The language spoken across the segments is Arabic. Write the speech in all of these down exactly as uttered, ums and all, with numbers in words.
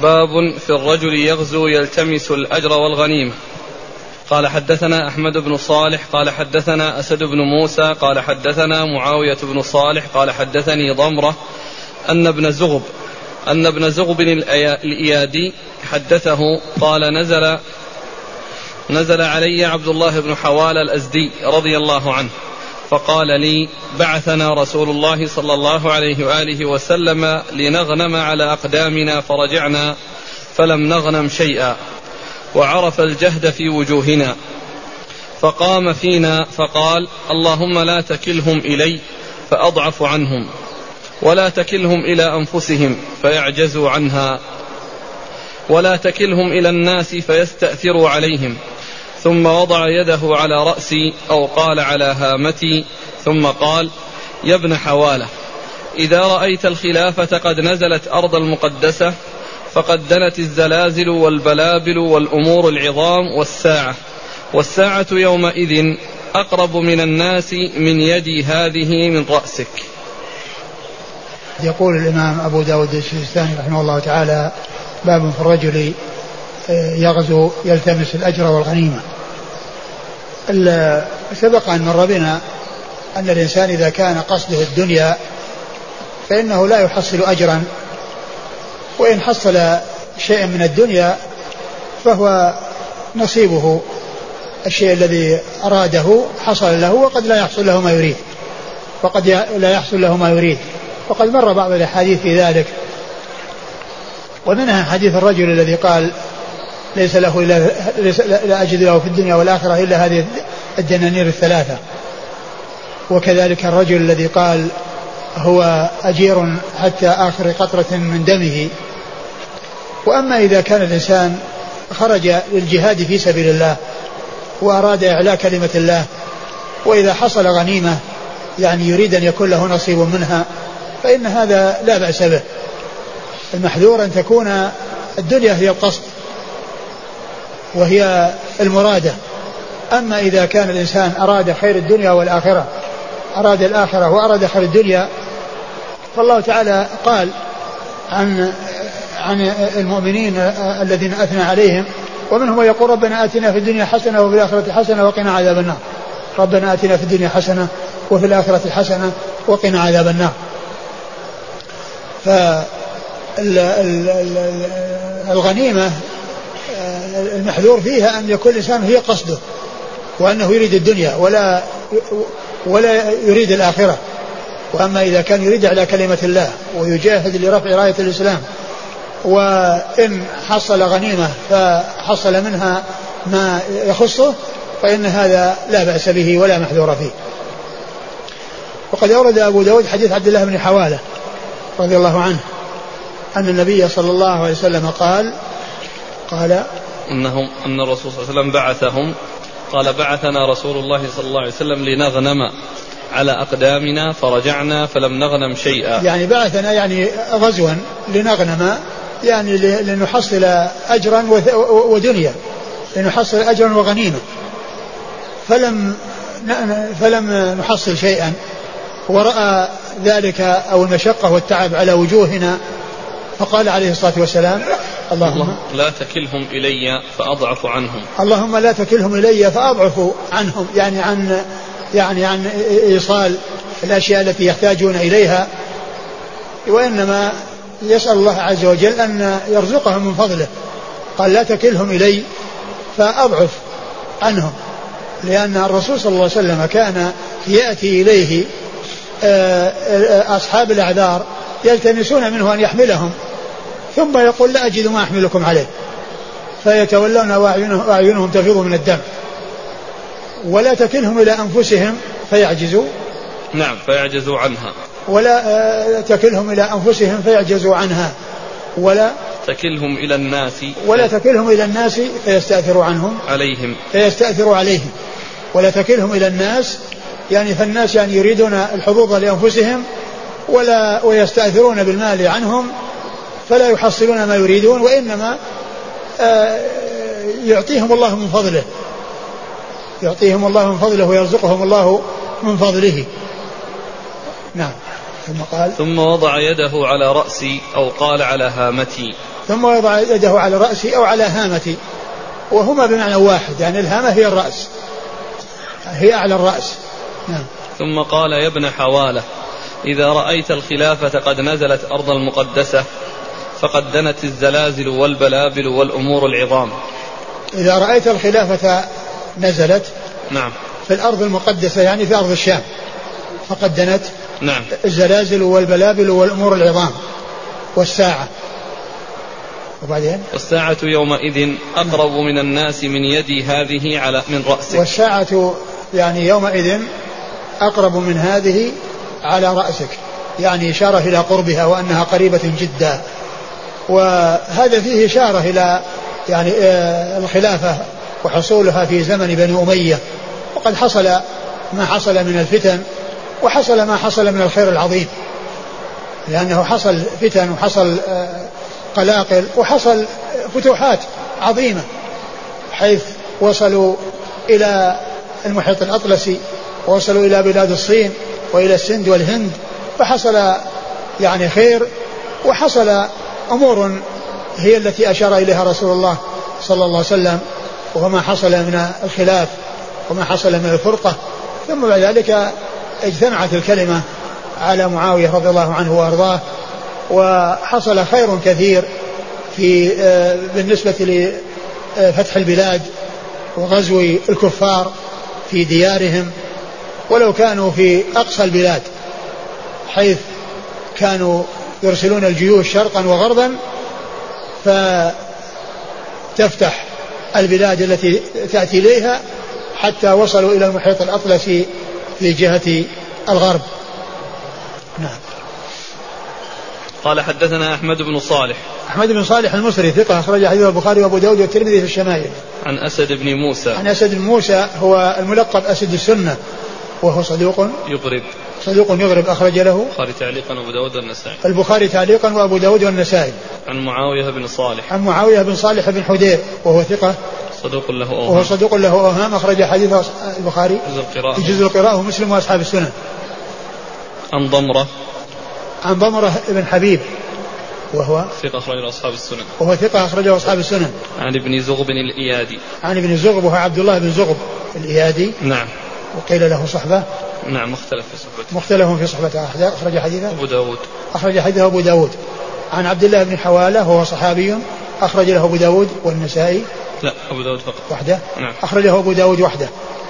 باب في الرجل يغزو يلتمس الأجر والغنيمة. قال حدثنا أحمد بن صالح قال حدثنا أسد بن موسى قال حدثنا معاوية بن صالح قال حدثني ضمرة أن ابن زغب أن ابن زغب الإيادي حدثه قال نزل نزل علي عبد الله بن حوال الأزدي رضي الله عنه فقال لي بعثنا رسول الله صلى الله عليه وآله وسلم لنغنم على أقدامنا فرجعنا فلم نغنم شيئا وعرف الجهد في وجوهنا فقام فينا فقال اللهم لا تكلهم إلي فأضعف عنهم ولا تكلهم إلى أنفسهم فيعجزوا عنها ولا تكلهم إلى الناس فيستأثروا عليهم ثم وضع يده على رأسي أو قال على هامتي ثم قال يا ابن حوالة إذا رأيت الخلافة قد نزلت أرض المقدسة فقد دنت الزلازل والبلابل والأمور العظام والساعة والساعة يومئذ أقرب من الناس من يدي هذه من رأسك. يقول الإمام أبو داود السجستاني رحمه الله تعالى باب في الرجل يغزو يلتمس الأجر والغنيمة. سبق أن مر بنا أن الإنسان إذا كان قصده الدنيا فإنه لا يحصل أجرا، وإن حصل شيئا من الدنيا فهو نصيبه، الشيء الذي أراده حصل له وقد لا يحصل له ما يريد وقد لا يحصل له ما يريد وقد مر بعض الأحاديث في ذلك، ومنها حديث الرجل الذي قال ليس له إلا ليس لا أجد له في الدنيا والآخرة إلا هذه الدنانير الثلاثة. وكذلك الرجل الذي قال هو أجير حتى آخر قطرة من دمه. وأما إذا كان الإنسان خرج للجهاد في سبيل الله وأراد إعلاء كلمة الله، وإذا حصل غنيمة يعني يريد أن يكون له نصيب منها، فإن هذا لا بأس به. المحذور أن تكون الدنيا هي القصد وهي المرادة. أما إذا كان الإنسان أراد خير الدنيا والآخرة، أراد الآخرة وأراد خير الدنيا، فالله تعالى قال عن عن المؤمنين الذين أثنى عليهم ومنهم يقول ربنا آتنا في الدنيا حسنة وفي الآخرة حسنة وقنا عذاب النار. ربنا آتنا في الدنيا حسنة وفي الآخرة حسنة وقنا عذاب النار. فالغنيمة المحذور فيها أن يكون الإنسان هي قصده، وأنه يريد الدنيا ولا ولا يريد الآخرة. وأما إذا كان يريد على كلمة الله ويجاهد لرفع راية الإسلام، وإن حصل غنيمة فحصل منها ما يخصه، فإن هذا لا بأس به ولا محذور فيه. وقد أورد أبو داود حديث عبد الله بن حوالة رضي الله عنه أن النبي صلى الله عليه وسلم قال قال أنهم أن الرسول صلى الله عليه وسلم بعثهم قال بعثنا رسول الله صلى الله عليه وسلم لنغنم على أقدامنا فرجعنا فلم نغنم شيئا. يعني بعثنا يعني غزوا لنغنم، يعني لنحصل أجرا ودنيا، لنحصل أجرا وغنيمة، فلم فلم نحصل شيئا، ورأى ذلك أو المشقة والتعب على وجوهنا، فقال عليه الصلاة والسلام اللهم لا تكلهم إلي فأضعف عنهم اللهم لا تكلهم إلي فأضعف عنهم، يعني عن يعني عن إيصال الأشياء التي يحتاجون إليها، وإنما يسأل الله عز وجل أن يرزقهم من فضله. قال لا تكلهم إلي فأضعف عنهم، لأن الرسول صلى الله عليه وسلم كان يأتي إليه أصحاب الأعذار يلتمسون منه أن يحملهم، ثم يقول لا أجد ما أحملكم عليه، فيتولون وأعينهم تفيض من الدم. ولا تكلهم إلى أنفسهم فيعجزوا نعم فيعجزوا عنها، ولا تكلهم إلى أنفسهم فيعجزوا عنها، ولا تكلهم إلى الناس ولا تكلهم إلى الناس فيستأثروا عنهم عليهم فيستأثروا عليهم ولا تكلهم إلى الناس، يعني فالناس يعني يريدون الحظوظ لأنفسهم ولا ويستأثرون بالمال عنهم فلا يحصلون ما يريدون، وإنما يعطيهم الله من فضله يعطيهم الله من فضله ويرزقهم الله من فضله. نعم. ثم قال ثم وضع يده على رأسي أو قال على هامتي. ثم يضع يده على رأسي أو على هامتي، وهما بمعنى واحد، يعني الهامة هي الرأس، هي أعلى الرأس. نعم. ثم قال: يا ابن حوالة، إذا رأيت الخلافة قد نزلت أرض المقدسة فقد دنت الزلازل والبلابل والأمور العظام. إذا رأيت الخلافة نزلت نعم في الأرض المقدسة يعني في أرض الشام فقد دنت نعم الزلازل والبلابل والأمور العظام والساعة. وبعدين والساعة يومئذ أقرب من الناس من يدي هذه على من رأسك. والساعة يعني يومئذ أقرب من هذه على رأسك، يعني إشارة إلى قربها وأنها قريبة جدا. وهذا فيه إشارة إلى يعني الخلافة وحصولها في زمن بني أمية، وقد حصل ما حصل من الفتن وحصل ما حصل من الخير العظيم، لأنه حصل فتن وحصل قلاقل وحصل فتوحات عظيمة، حيث وصلوا إلى المحيط الأطلسي ووصلوا إلى بلاد الصين وإلى السند والهند، فحصل يعني خير وحصل أمور هي التي أشار إليها رسول الله صلى الله عليه وسلم، وما حصل من الخلاف وما حصل من الفرقة. ثم بعد ذلك اجتمعت الكلمة على معاوية رضي الله عنه وأرضاه، وحصل خير كثير في بالنسبة لفتح البلاد وغزو الكفار في ديارهم، ولو كانوا في أقصى البلاد حيث كانوا يرسلون الجيوش شرقا وغربا فتفتح البلاد التي تأتي إليها حتى وصلوا إلى المحيط الأطلسي في جهة الغرب. نعم. قال: حدثنا أحمد بن صالح. أحمد بن صالح المصري ثقة، أخرج حديثه البخاري وأبو داود والترمذي في الشمائل. عن أسد بن موسى. عن أسد بن موسى هو الملقب أسد السنة، وهو صدوق يغرب. صدوق يغرب، أخرج له البخاري تعليقا وأبو داود والنسائي. البخاري تعليقا وأبو داود والنسائي. عن معاوية بن صالح. عن معاوية بن صالح بن حدير وهو ثقة صدوق له أوهام. وهو صدوق له أوهام، أخرج حديثه البخاري جزء القراءة. جزء القراءة ومسلم وأصحاب السنة. عن ضمرة. عن ضمرة بن حبيب وهو ثقة أخرجه أصحاب السنن. وهو ثقة أخرجه أصحاب السنن. عن ابن زغب الإيادي. عن ابن زغب وهو عبد الله بن زغب الإيادي. نعم. وقيل له صحبة. نعم، مختلف في صحبته. مختلف في صحبته. أخرج حديثه أبو داود. أخرج حديثه أبو داود. عن عبد الله بن حوالة وهو صحابي، أخرج له أبو داود والنسائي. لا، أبو داود فقط وحده. نعم. أخرجه أبو داود وحده.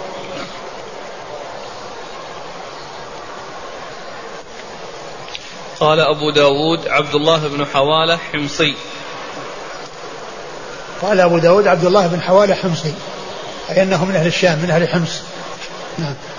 قال أبو داود: عبد الله بن حوالة حمصي. قال أبو داود: عبد الله بن حوالة حمصي، أي أنه من أهل الشام، من أهل حمص. نعم.